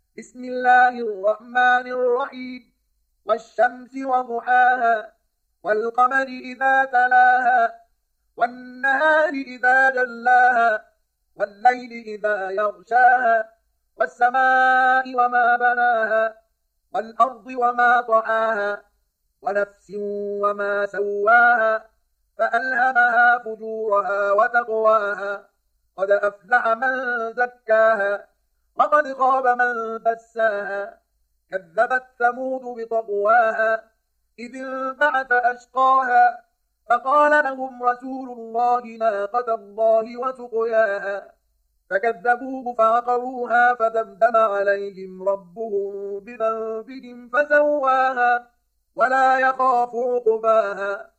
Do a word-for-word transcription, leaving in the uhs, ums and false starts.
بسم الله الرحمن الرحيم. والشمس وضحاها والقمر إذا تلاها والنهار إذا جلاها والليل إذا يغشاها والسماء وما بناها والأرض وما طحاها ونفس وما سواها فألهمها فجورها وتقواها قد أفلح من زكاها وقد خاب من دساها كذبت ثمود بطغواها إذ انبعث أشقاها فقال لهم رسول الله ناقة الله وسقياها فكذبوه فعقروها فدمدم عليهم ربهم بذنبهم فسواها ولا يخاف عقباها